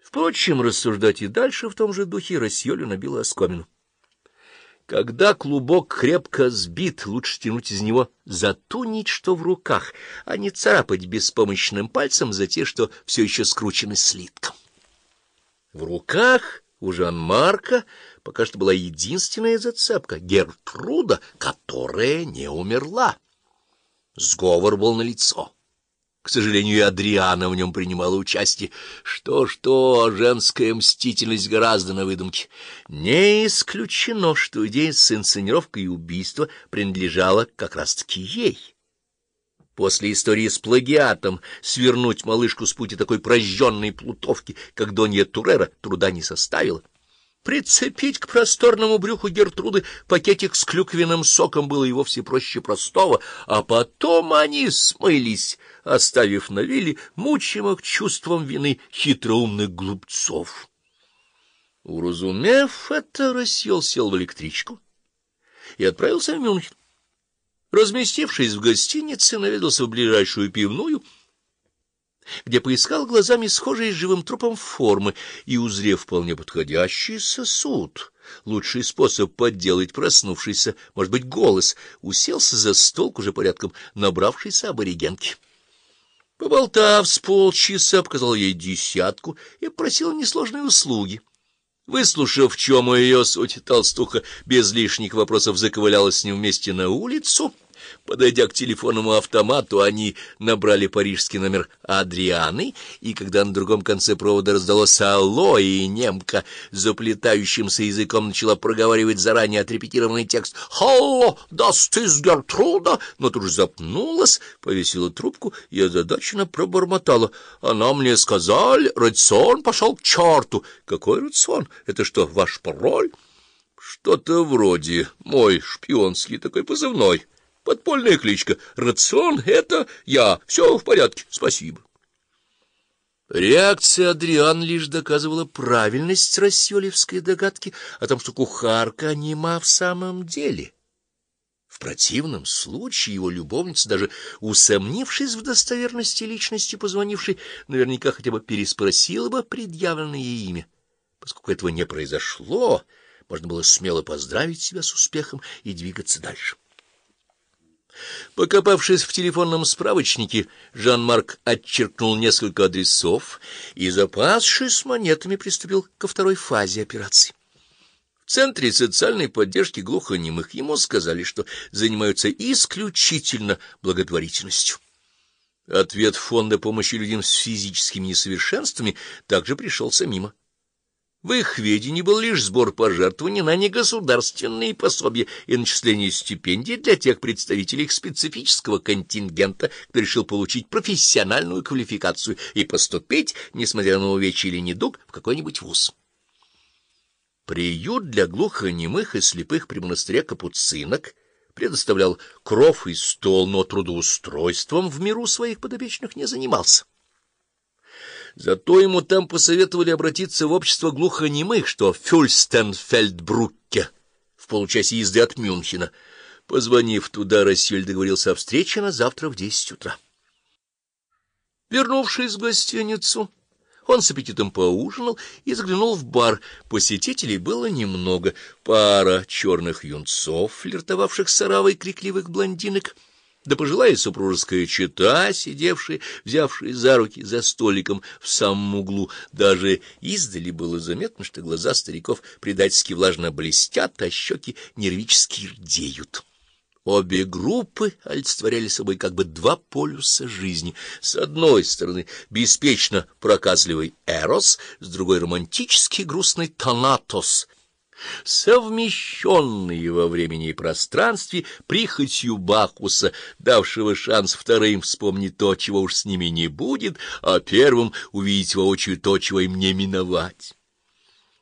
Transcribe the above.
Впрочем, рассуждать и дальше в том же духе Рассьолю набило оскомину. Когда клубок крепко сбит, лучше тянуть из него за ту нить, что в руках, а не царапать беспомощным пальцем за те, что все еще скручены слитком. В руках у Жан-Марка пока что была единственная зацепка — Гертруда, которая не умерла. Сговор был налицо. К сожалению, и Адриана в нем принимала участие. Что-что, женская мстительность гораздо на выдумке. Не исключено, что идея с инсценировкой и убийства принадлежала как раз-таки ей. После истории с плагиатом свернуть малышку с пути такой прожженной плутовки, как Донья Турера, труда не составило. Прицепить к просторному брюху Гертруды пакетик с клюквенным соком было и вовсе проще простого, а потом они смылись, оставив на вилле мучимых чувством вины хитроумных глупцов. Уразумев это, Рассьол сел в электричку и отправился в Мюнхен. Разместившись в гостинице, наведался в ближайшую пивную, где поискал глазами схожие с живым трупом формы и, узрев вполне подходящий сосуд, лучший способ подделать проснувшийся, может быть, голос, уселся за стол к уже порядком набравшейся аборигенке. Поболтав с полчаса, показал ей десятку и просил несложные услуги. Выслушав, в чем ее суть, толстуха без лишних вопросов заковыляла с ним вместе на улицу. Подойдя к телефонному автомату, они набрали парижский номер Адрианы, и когда на другом конце провода раздалось «Алло», и немка заплетающимся языком начала проговаривать заранее отрепетированный текст «Hallo, das ist Gertrude», но тут же запнулась, повесила трубку и озадаченно пробормотала. «Она мне сказали, рацион пошел к черту». «Какой рацион? Это что, ваш пароль?» «Что-то вроде мой шпионский такой позывной». Подпольная кличка. Рацион — это я. Все в порядке. Спасибо. Реакция Адриан лишь доказывала правильность рассьолевской догадки о том, что кухарка нема в самом деле. В противном случае его любовница, даже усомнившись в достоверности личности позвонившей, наверняка хотя бы переспросила бы предъявленное ей имя. Поскольку этого не произошло, можно было смело поздравить себя с успехом и двигаться дальше. Покопавшись в телефонном справочнике, Жан-Марк отчеркнул несколько адресов и, запасшись монетами, приступил ко второй фазе операции. В Центре социальной поддержки глухонемых ему сказали, что занимаются исключительно благотворительностью. Ответ фонда помощи людям с физическими несовершенствами также пришелся мимо. В их ведении был лишь сбор пожертвований на негосударственные пособия и начисление стипендий для тех представителей их специфического контингента, кто решил получить профессиональную квалификацию и поступить, несмотря на увечья или недуг, в какой-нибудь вуз. Приют для глухонемых и слепых при монастыре капуцинок предоставлял кров и стол, но трудоустройством в миру своих подопечных не занимался. Зато ему там посоветовали обратиться в общество глухонемых, что в Фюрстенфельдбрукке, в получасе езды от Мюнхена. Позвонив туда, Рассьоль договорился о встрече на завтра в 10 утра. Вернувшись в гостиницу, он с аппетитом поужинал и заглянул в бар. Посетителей было немного. Пара черных юнцов, флиртовавших с оравой крикливых блондинок, да пожилая супружеская чета, сидевшая, взявшая за руки за столиком в самом углу. Даже издали было заметно, что глаза стариков предательски влажно блестят, а щеки нервически рдеют. Обе группы олицетворяли собой как бы два полюса жизни. С одной стороны беспечно проказливый Эрос, с другой романтический грустный Танатос, совмещенные во времени и пространстве прихотью Бакхуса, давшего шанс вторым вспомнить то, чего уж с ними не будет, а первым увидеть воочию то, чего им не миновать.